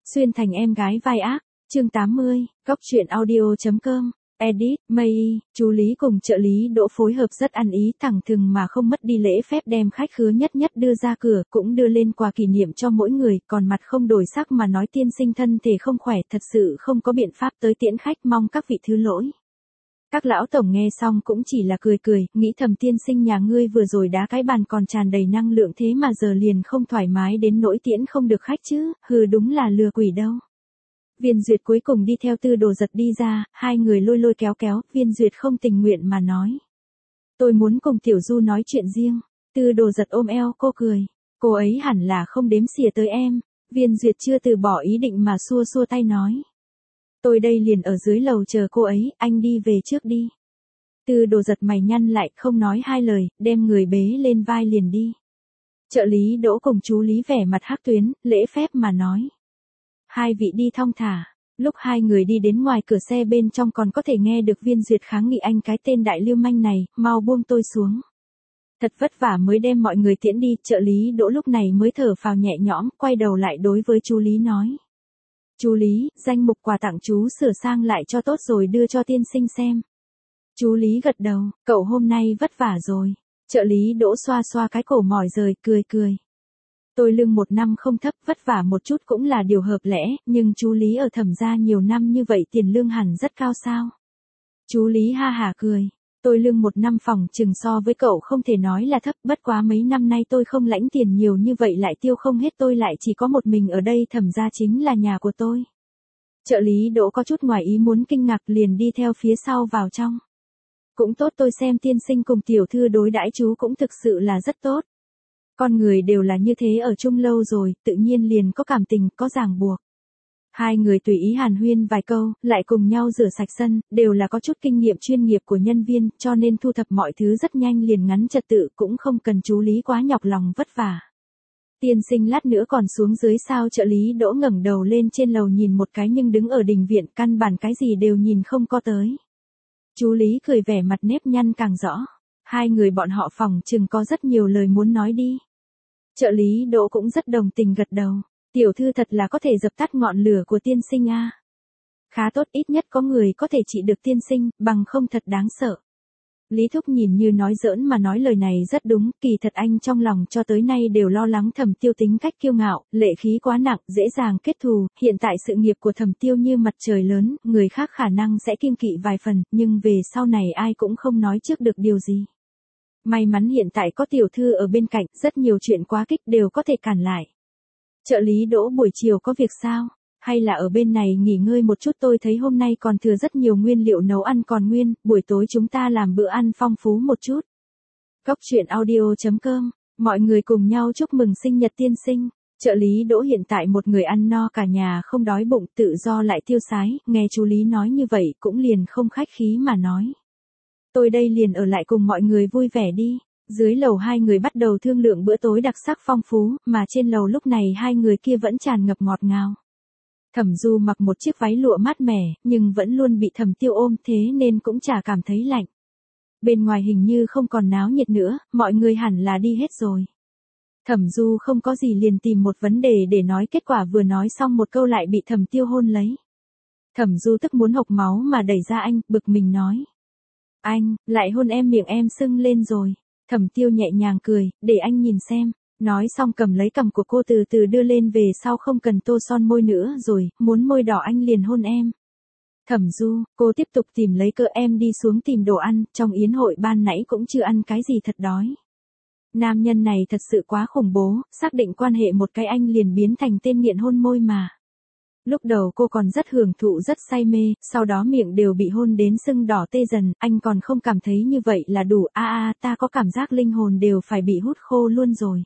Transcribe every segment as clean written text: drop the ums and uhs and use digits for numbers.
Xuyên thành em gái vai ác, chương 80, Cóc truyện audio.com, edit, Mây, chú Lý cùng trợ lý Đỗ phối hợp rất ăn ý thẳng thừng mà không mất đi lễ phép đem khách khứa nhất nhất đưa ra cửa, cũng đưa lên quà kỷ niệm cho mỗi người, còn mặt không đổi sắc mà nói tiên sinh thân thể không khỏe, thật sự không có biện pháp tới tiễn khách, mong các vị thứ lỗi. Các lão tổng nghe xong cũng chỉ là cười cười, nghĩ thầm tiên sinh nhà ngươi vừa rồi đá cái bàn còn tràn đầy năng lượng thế mà giờ liền không thoải mái đến nỗi tiễn không được khách chứ, hừ đúng là lừa quỷ đâu. Viên Duyệt cuối cùng đi theo Tư Đồ Giật đi ra, hai người lôi lôi kéo kéo, Viên Duyệt không tình nguyện mà nói. Tôi muốn cùng Tiểu Du nói chuyện riêng. Tư Đồ Giật ôm eo cô cười. Cô ấy hẳn là không đếm xỉa tới em. Viên Duyệt chưa từ bỏ ý định mà xua xua tay nói. Tôi đây liền ở dưới lầu chờ cô ấy, anh đi về trước đi. Tư Đồ Giật mày nhăn lại, không nói hai lời, đem người bế lên vai liền đi. Trợ lý Đỗ cùng chú Lý vẻ mặt hắc tuyến, lễ phép mà nói. Hai vị đi thong thả. Lúc hai người đi đến ngoài cửa xe bên trong còn có thể nghe được Viên Duyệt kháng nghị anh cái tên đại lưu manh này, mau buông tôi xuống. Thật vất vả mới đem mọi người tiễn đi, trợ lý Đỗ lúc này mới thở phào nhẹ nhõm, quay đầu lại đối với chú Lý nói. Chú Lý, danh mục quà tặng chú sửa sang lại cho tốt rồi đưa cho tiên sinh xem. Chú Lý gật đầu, cậu hôm nay vất vả rồi. Trợ lý Đỗ xoa xoa cái cổ mỏi rời, cười cười. Tôi lương một năm không thấp, vất vả một chút cũng là điều hợp lẽ, nhưng chú Lý ở Thẩm gia nhiều năm như vậy tiền lương hẳn rất cao sao? Chú Lý ha hả cười. Tôi lương một năm phòng chừng so với cậu không thể nói là thấp, bất quá mấy năm nay tôi không lãnh tiền nhiều như vậy lại tiêu không hết, tôi lại chỉ có một mình ở đây, Thẩm gia chính là nhà của tôi. Trợ lý Đỗ có chút ngoài ý muốn kinh ngạc liền đi theo phía sau vào trong. Cũng tốt, tôi xem tiên sinh cùng tiểu thư đối đãi chú cũng thực sự là rất tốt. Con người đều là như thế, ở chung lâu rồi, tự nhiên liền có cảm tình, có ràng buộc. Hai người tùy ý hàn huyên vài câu, lại cùng nhau rửa sạch sân, đều là có chút kinh nghiệm chuyên nghiệp của nhân viên, cho nên thu thập mọi thứ rất nhanh liền ngắn trật tự, cũng không cần chú Lý quá nhọc lòng vất vả. Tiên sinh lát nữa còn xuống dưới sao? Trợ lý Đỗ ngẩng đầu lên trên lầu nhìn một cái nhưng đứng ở đình viện căn bản cái gì đều nhìn không có tới. Chú Lý cười vẻ mặt nếp nhăn càng rõ. Hai người bọn họ phòng chừng có rất nhiều lời muốn nói đi. Trợ lý Đỗ cũng rất đồng tình gật đầu. Tiểu thư thật là có thể dập tắt ngọn lửa của tiên sinh a. Khá tốt, ít nhất có người có thể trị được tiên sinh, bằng không thật đáng sợ. Lý Thúc nhìn như nói giỡn mà nói lời này rất đúng, kỳ thật anh trong lòng cho tới nay đều lo lắng Thẩm Tiêu tính cách kiêu ngạo, lệ khí quá nặng, dễ dàng kết thù, hiện tại sự nghiệp của Thẩm Tiêu như mặt trời lớn, người khác khả năng sẽ kiêng kỵ vài phần, nhưng về sau này ai cũng không nói trước được điều gì. May mắn hiện tại có tiểu thư ở bên cạnh, rất nhiều chuyện quá kích đều có thể cản lại. Trợ lý Đỗ buổi chiều có việc sao? Hay là ở bên này nghỉ ngơi một chút, tôi thấy hôm nay còn thừa rất nhiều nguyên liệu nấu ăn còn nguyên, buổi tối chúng ta làm bữa ăn phong phú một chút. Cóc truyện audio.com, mọi người cùng nhau chúc mừng sinh nhật tiên sinh. Trợ lý Đỗ hiện tại một người ăn no cả nhà không đói bụng, tự do lại tiêu sái, nghe chú Lý nói như vậy cũng liền không khách khí mà nói. Tôi đây liền ở lại cùng mọi người vui vẻ đi. Dưới lầu hai người bắt đầu thương lượng bữa tối đặc sắc phong phú, mà trên lầu lúc này hai người kia vẫn tràn ngập ngọt ngào. Thẩm Du mặc một chiếc váy lụa mát mẻ, nhưng vẫn luôn bị Thẩm Tiêu ôm, thế nên cũng chả cảm thấy lạnh. Bên ngoài hình như không còn náo nhiệt nữa, mọi người hẳn là đi hết rồi. Thẩm Du không có gì liền tìm một vấn đề để nói, kết quả vừa nói xong một câu lại bị Thẩm Tiêu hôn lấy. Thẩm Du tức muốn hộc máu mà đẩy ra anh, bực mình nói. Anh, lại hôn em, miệng em sưng lên rồi. Thẩm Tiêu nhẹ nhàng cười, để anh nhìn xem. Nói xong cầm lấy cằm của cô từ từ đưa lên, về sau không cần tô son môi nữa rồi, muốn môi đỏ anh liền hôn em. Thẩm Du, cô tiếp tục tìm lấy cơ, em đi xuống tìm đồ ăn, trong yến hội ban nãy cũng chưa ăn cái gì, thật đói. Nam nhân này thật sự quá khủng bố, xác định quan hệ một cái anh liền biến thành tên nghiện hôn môi mà. Lúc đầu cô còn rất hưởng thụ rất say mê, sau đó miệng đều bị hôn đến sưng đỏ tê dần, anh còn không cảm thấy như vậy là đủ, ta có cảm giác linh hồn đều phải bị hút khô luôn rồi.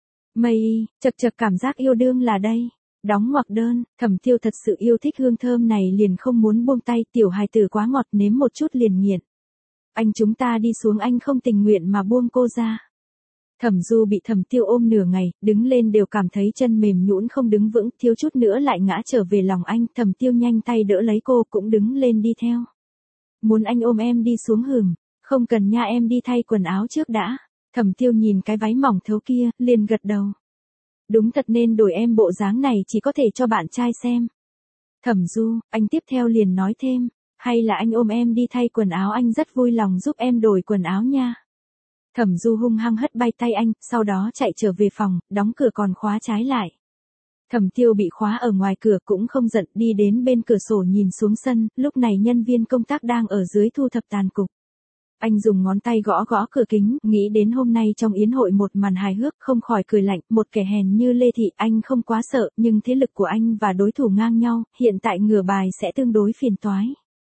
Mây, chật chật, cảm giác yêu đương là đây. Đóng ngoặc đơn, Thẩm Tiêu thật sự yêu thích hương thơm này liền không muốn buông tay, tiểu hài tử quá ngọt, nếm một chút liền nghiện. Anh chúng ta đi xuống, anh không tình nguyện mà buông cô ra. Thẩm Du bị Thẩm Tiêu ôm nửa ngày, đứng lên đều cảm thấy chân mềm nhũn không đứng vững, thiếu chút nữa lại ngã trở về lòng anh, Thẩm Tiêu nhanh tay đỡ lấy cô cũng đứng lên đi theo. Muốn anh ôm em đi xuống hửm, không cần nha, em đi thay quần áo trước đã. Thẩm Tiêu nhìn cái váy mỏng thấu kia, liền gật đầu. Đúng thật nên đổi em bộ dáng này chỉ có thể cho bạn trai xem. Thẩm Du, anh tiếp theo liền nói thêm, hay là anh ôm em đi thay quần áo, anh rất vui lòng giúp em đổi quần áo nha. Thẩm Du hung hăng hất bay tay anh, sau đó chạy trở về phòng, đóng cửa còn khóa trái lại. Thẩm Tiêu bị khóa ở ngoài cửa cũng không giận, đi đến bên cửa sổ nhìn xuống sân, lúc này nhân viên công tác đang ở dưới thu thập tàn cục. Anh dùng ngón tay gõ gõ cửa kính, nghĩ đến hôm nay trong yến hội một màn hài hước, không khỏi cười lạnh, một kẻ hèn như Lê Thị, anh không quá sợ, nhưng thế lực của anh và đối thủ ngang nhau, hiện tại ngửa bài sẽ tương đối phiền toái.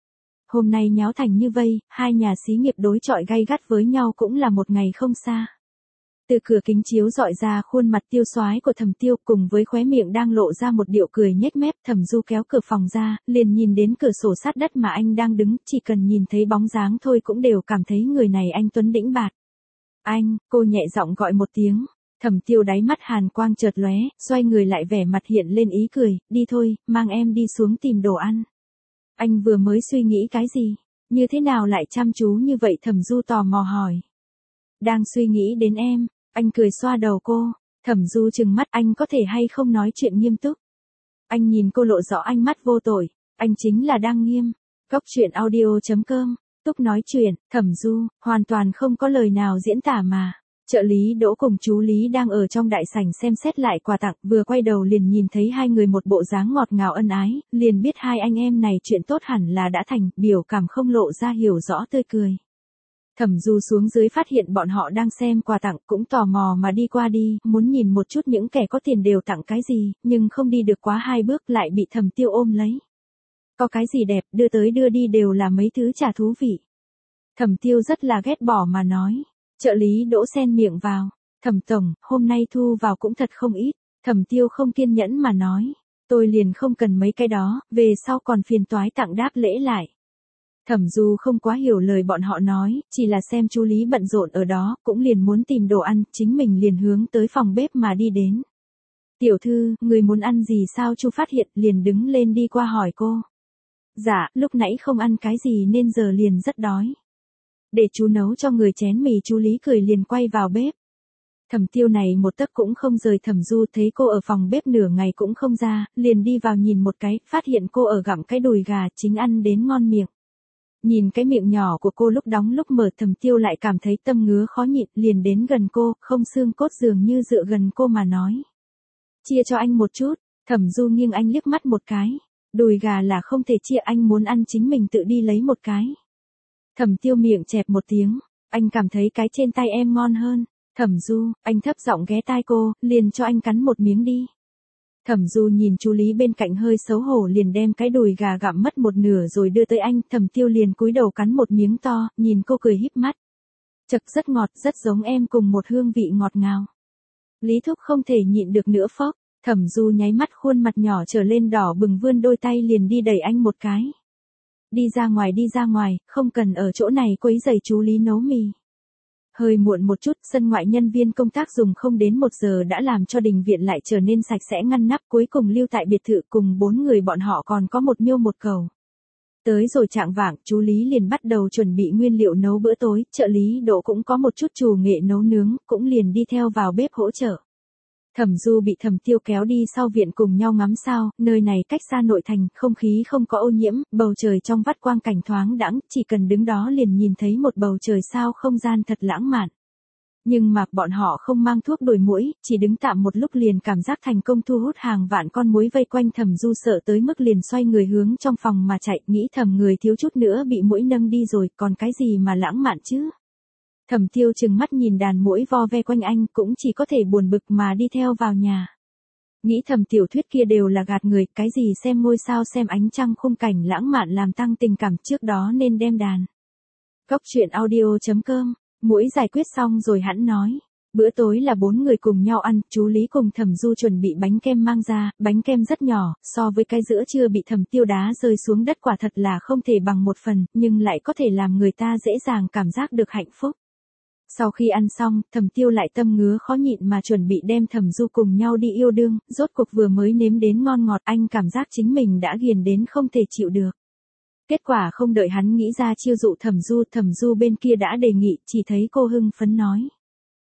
Hôm nay nháo thành như vây, hai nhà xí nghiệp đối chọi gay gắt với nhau cũng là một ngày không xa. Từ cửa kính chiếu dọi ra khuôn mặt tiêu xoái của Thẩm Tiêu cùng với khóe miệng đang lộ ra một điệu cười nhếch mép. Thẩm Du kéo cửa phòng ra, liền nhìn đến cửa sổ sát đất mà anh đang đứng, chỉ cần nhìn thấy bóng dáng thôi cũng đều cảm thấy người này anh tuấn đĩnh bạt. Anh, cô nhẹ giọng gọi một tiếng. Thẩm Tiêu đáy mắt hàn quang chợt lóe, xoay người lại vẻ mặt hiện lên ý cười, đi thôi, mang em đi xuống tìm đồ ăn. Anh vừa mới suy nghĩ cái gì? Như thế nào lại chăm chú như vậy? Thẩm Du tò mò hỏi. Đang suy nghĩ đến em. Anh cười xoa đầu cô. Thẩm Du trừng mắt, anh có thể hay không nói chuyện nghiêm túc? Anh nhìn cô lộ rõ ánh mắt vô tội. Anh chính là đang nghiêm. Cốc truyện audio.com. Túc nói chuyện. Thẩm Du, hoàn toàn không có lời nào diễn tả mà. Trợ lý Đỗ cùng chú Lý đang ở trong đại sảnh xem xét lại quà tặng, vừa quay đầu liền nhìn thấy hai người một bộ dáng ngọt ngào ân ái, liền biết hai anh em này chuyện tốt hẳn là đã thành, biểu cảm không lộ ra hiểu rõ tươi cười. Thẩm Du xuống dưới phát hiện bọn họ đang xem quà tặng, cũng tò mò mà đi qua đi, muốn nhìn một chút những kẻ có tiền đều tặng cái gì, nhưng không đi được quá hai bước lại bị Thẩm Tiêu ôm lấy. Có cái gì đẹp, đưa tới đưa đi đều là mấy thứ chả thú vị. Thẩm Tiêu rất là ghét bỏ mà nói. Trợ lý Đỗ xen miệng vào. Thẩm tổng, hôm nay thu vào cũng thật không ít. Thẩm Tiêu không kiên nhẫn mà nói. Tôi liền không cần mấy cái đó, về sau còn phiền toái tặng đáp lễ lại. Thẩm Du không quá hiểu lời bọn họ nói, chỉ là xem chú Lý bận rộn ở đó, cũng liền muốn tìm đồ ăn, chính mình liền hướng tới phòng bếp mà đi đến. Tiểu thư, người muốn ăn gì sao? Chu phát hiện liền đứng lên đi qua hỏi cô. Dạ, lúc nãy không ăn cái gì nên giờ liền rất đói. Để chú nấu cho người chén mì. Chú Lý cười liền quay vào bếp. Thẩm Tiêu này một tấc cũng không rời. Thẩm Du thấy cô ở phòng bếp nửa ngày cũng không ra, liền đi vào nhìn một cái, phát hiện cô ở gặm cái đùi gà, chính ăn đến ngon miệng. Nhìn cái miệng nhỏ của cô lúc đóng lúc mở, Thẩm Tiêu lại cảm thấy tâm ngứa khó nhịn, liền đến gần cô, không xương cốt dường như dựa gần cô mà nói. Chia cho anh một chút. Thẩm Du nghiêng anh liếc mắt một cái. Đùi gà là không thể chia, anh muốn ăn chính mình tự đi lấy một cái. Thẩm Tiêu miệng chẹp một tiếng, anh cảm thấy cái trên tay em ngon hơn. Thẩm Du, anh thấp giọng ghé tai cô, liền cho anh cắn một miếng đi. Thẩm Du nhìn chú Lý bên cạnh hơi xấu hổ liền đem cái đùi gà gặm mất một nửa rồi đưa tới anh. Thẩm Tiêu liền cúi đầu cắn một miếng to, nhìn cô cười híp mắt. Chật, rất ngọt, rất giống em, cùng một hương vị ngọt ngào. Lý Thúc không thể nhịn được nữa phốc. Thẩm Du nháy mắt, khuôn mặt nhỏ trở lên đỏ bừng, vươn đôi tay liền đi đẩy anh một cái. Đi ra ngoài, không cần ở chỗ này quấy rầy chú Lý nấu mì. Hơi muộn một chút, sân ngoại nhân viên công tác dùng không đến 1 giờ đã làm cho đình viện lại trở nên sạch sẽ ngăn nắp, cuối cùng lưu tại biệt thự cùng 4 người bọn họ còn có một miêu một cẩu. Tới rồi chạng vạng, chú Lý liền bắt đầu chuẩn bị nguyên liệu nấu bữa tối, trợ lý Đỗ cũng có một chút trù nghệ nấu nướng, cũng liền đi theo vào bếp hỗ trợ. Thẩm Du bị Thẩm Tiêu kéo đi sau viện cùng nhau ngắm sao, nơi này cách xa nội thành, không khí không có ô nhiễm, bầu trời trong vắt quang cảnh thoáng đãng, chỉ cần đứng đó liền nhìn thấy một bầu trời sao không gian thật lãng mạn. Nhưng mà bọn họ không mang thuốc đuổi muỗi, chỉ đứng tạm một lúc liền cảm giác thành công, thu hút hàng vạn con muỗi vây quanh. Thẩm Du sợ tới mức liền xoay người hướng trong phòng mà chạy, nghĩ thầm người thiếu chút nữa bị muỗi nâng đi rồi, còn cái gì mà lãng mạn chứ. Thẩm Tiêu trừng mắt nhìn đàn muỗi vo ve quanh anh, cũng chỉ có thể buồn bực mà đi theo vào nhà. Nghĩ thầm tiểu thuyết kia đều là gạt người, cái gì xem ngôi sao xem ánh trăng khung cảnh lãng mạn làm tăng tình cảm, trước đó nên đem đàn. Cốc truyện audio.com. Muỗi giải quyết xong rồi hẵn nói. Bữa tối là 4 người cùng nhau ăn, chú Lý cùng Thẩm Du chuẩn bị bánh kem mang ra, bánh kem rất nhỏ, so với cái giữa trưa bị Thẩm Tiêu đá rơi xuống đất quả thật là không thể bằng một phần, nhưng lại có thể làm người ta dễ dàng cảm giác được hạnh phúc. Sau khi ăn xong, Thẩm Tiêu lại tâm ngứa khó nhịn mà chuẩn bị đem Thẩm Du cùng nhau đi yêu đương, rốt cuộc vừa mới nếm đến ngon ngọt, anh cảm giác chính mình đã ghiền đến không thể chịu được. Kết quả không đợi hắn nghĩ ra chiêu dụ Thẩm Du bên kia đã đề nghị, chỉ thấy cô hưng phấn nói.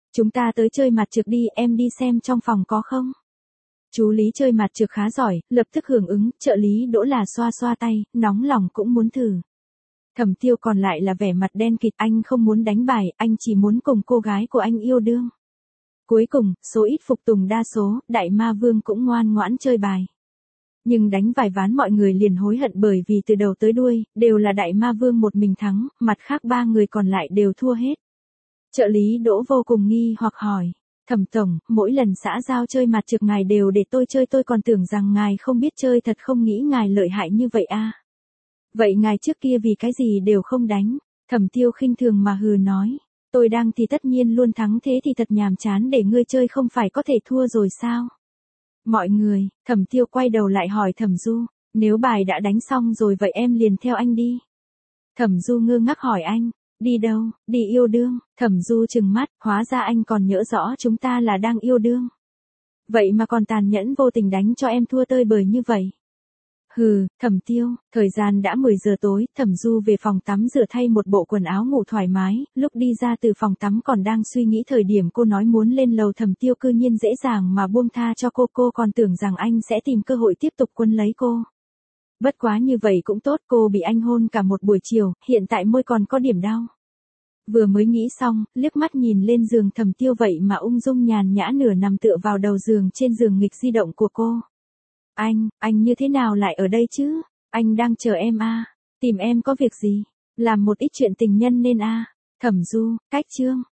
Chúng ta tới chơi mặt trược đi, em đi xem trong phòng có không? Chú Lý chơi mặt trược khá giỏi, lập tức hưởng ứng, trợ lý Đỗ là xoa xoa tay, nóng lòng cũng muốn thử. Thẩm Tiêu còn lại là vẻ mặt đen kịt, anh không muốn đánh bài, anh chỉ muốn cùng cô gái của anh yêu đương. Cuối cùng, số ít phục tùng đa số, Đại Ma Vương cũng ngoan ngoãn chơi bài. Nhưng đánh vài ván mọi người liền hối hận bởi vì từ đầu tới đuôi, đều là Đại Ma Vương một mình thắng, mặt khác ba người còn lại đều thua hết. Trợ lý Đỗ vô cùng nghi hoặc hỏi, Thẩm tổng, mỗi lần xã giao chơi mặt trược ngài đều để tôi chơi, tôi còn tưởng rằng ngài không biết chơi, thật không nghĩ ngài lợi hại như vậy a. Vậy ngài trước kia vì cái gì đều không đánh? Thẩm Tiêu khinh thường mà hừ nói, tôi đang thì tất nhiên luôn thắng, thế thì thật nhàm chán, để ngươi chơi không phải có thể thua rồi sao? Mọi người, Thẩm Tiêu quay đầu lại hỏi Thẩm Du, nếu bài đã đánh xong rồi vậy em liền theo anh đi. Thẩm Du ngơ ngác hỏi anh, đi đâu? Đi yêu đương. Thẩm Du trừng mắt, hóa ra anh còn nhớ rõ chúng ta là đang yêu đương. Vậy mà còn tàn nhẫn vô tình đánh cho em thua tơi bời như vậy. Hừ, Thẩm Tiêu, thời gian đã 10 giờ tối, Thẩm Du về phòng tắm rửa thay một bộ quần áo ngủ thoải mái, lúc đi ra từ phòng tắm còn đang suy nghĩ thời điểm cô nói muốn lên lầu, Thẩm Tiêu cư nhiên dễ dàng mà buông tha cho cô còn tưởng rằng anh sẽ tìm cơ hội tiếp tục quấn lấy cô. Bất quá như vậy cũng tốt, cô bị anh hôn cả một buổi chiều, hiện tại môi còn có điểm đau. Vừa mới nghĩ xong, liếc mắt nhìn lên giường Thẩm Tiêu vậy mà ung dung nhàn nhã nửa nằm tựa vào đầu giường trên giường nghịch di động của cô. Anh như thế nào lại ở đây chứ? Anh đang chờ em à? Tìm em có việc gì? Làm một ít chuyện tình nhân nên à? Thẩm Du, cách chương.